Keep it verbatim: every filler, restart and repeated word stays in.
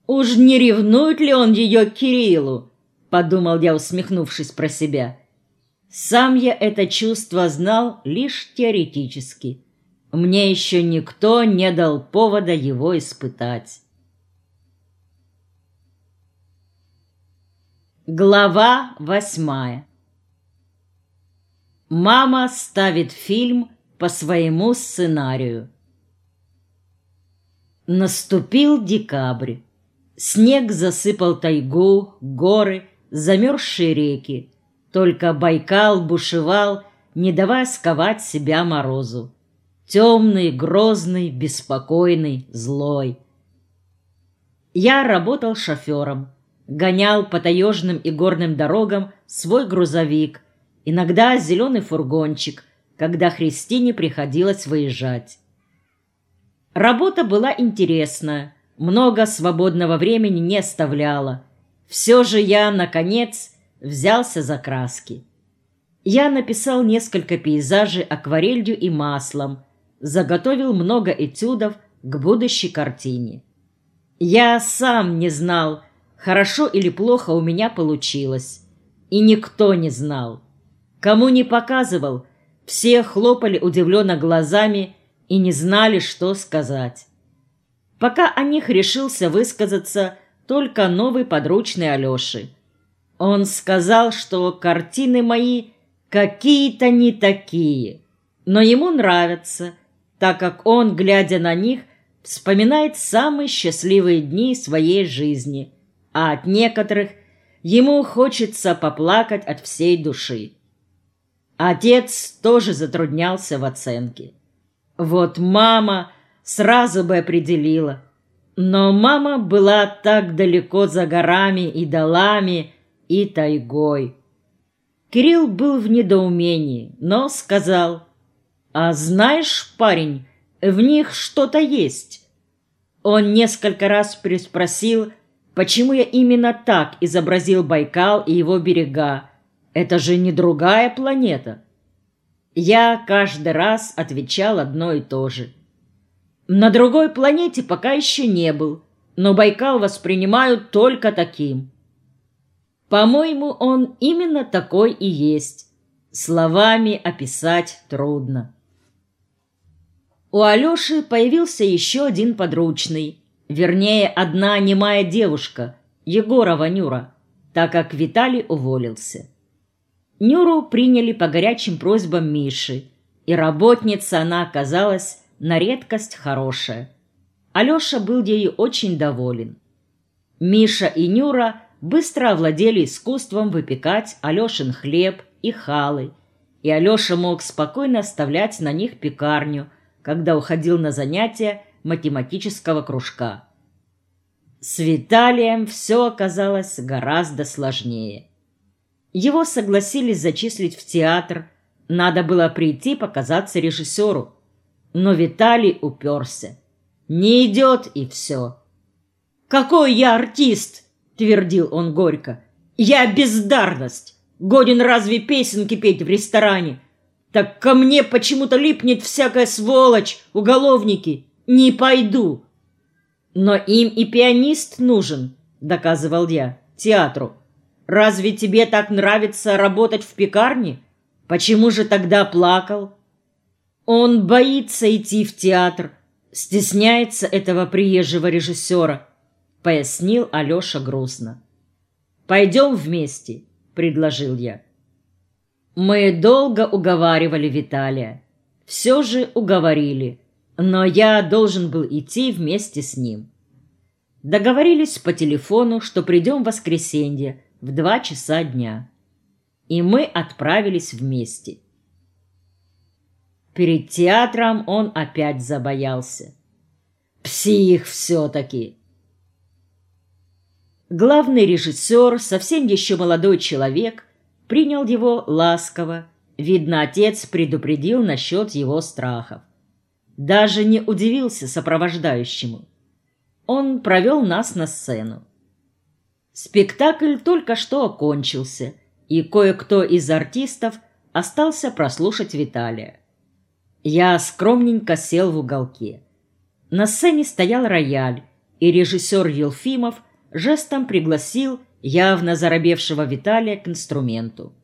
Уж не ревнует ли он ее к Кириллу? Подумал я, усмехнувшись про себя. Сам я это чувство знал лишь теоретически. Мне еще никто не дал повода его испытать. Глава восьмая. Мама ставит фильм по своему сценарию. Наступил декабрь. Снег засыпал тайгу, горы, замерзшие реки. Только Байкал бушевал, не давая сковать себя морозу. Темный, грозный, беспокойный, злой. Я работал шофером, гонял по таежным и горным дорогам свой грузовик, иногда зеленый фургончик, когда Христине приходилось выезжать. Работа была интересная, много свободного времени не оставляла. Все же я, наконец, взялся за краски. Я написал несколько пейзажей акварелью и маслом, заготовил много этюдов к будущей картине. Я сам не знал, хорошо или плохо у меня получилось, и никто не знал. Кому не показывал, все хлопали удивленно глазами и не знали, что сказать. Пока о них решился высказаться только новый подручный Алеши. Он сказал, что картины мои какие-то не такие, но ему нравятся, так как он, глядя на них, вспоминает самые счастливые дни своей жизни, а от некоторых ему хочется поплакать от всей души. Отец тоже затруднялся в оценке. Вот мама сразу бы определила, но мама была так далеко за горами и долами и тайгой. Кирилл был в недоумении, но сказал: «А знаешь, парень, в них что-то есть». Он несколько раз переспросил, почему я именно так изобразил Байкал и его берега. Это же не другая планета. Я каждый раз отвечал одно и то же. На другой планете пока еще не был, но Байкал воспринимают только таким. По-моему, он именно такой и есть. Словами описать трудно. У Алеши появился еще один подручный, вернее, одна немая девушка, Егорова Нюра, так как Виталий уволился. Нюру приняли по горячим просьбам Миши, и работница она оказалась на редкость хорошая. Алеша был ею очень доволен. Миша и Нюра быстро овладели искусством выпекать Алешин хлеб и халы, и Алеша мог спокойно оставлять на них пекарню, когда уходил на занятия математического кружка. С Виталием все оказалось гораздо сложнее. Его согласились зачислить в театр, надо было прийти показаться режиссеру. Но Виталий уперся. Не идет и все. «Какой я артист!» — твердил он горько. «Я бездарность! Годен разве песенки петь в ресторане? Так ко мне почему-то липнет всякая сволочь, уголовники. Не пойду!» «Но им и пианист нужен», — доказывал я, театру. «Разве тебе так нравится работать в пекарне? Почему же тогда плакал?» «Он боится идти в театр, стесняется этого приезжего режиссера», — пояснил Алеша грустно. «Пойдем вместе», — предложил я. Мы долго уговаривали Виталия. Все же уговорили, но я должен был идти вместе с ним. Договорились по телефону, что придем в воскресенье в два часа дня. И мы отправились вместе. Перед театром он опять забоялся. Псих все-таки. Главный режиссер, совсем еще молодой человек, принял его ласково. Видно, отец предупредил насчет его страхов. Даже не удивился сопровождающему. Он провел нас на сцену. Спектакль только что окончился, и кое-кто из артистов остался прослушать Виталия. Я скромненько сел в уголке. На сцене стоял рояль, и режиссер Елфимов жестом пригласил явно заробевшего Виталия к инструменту.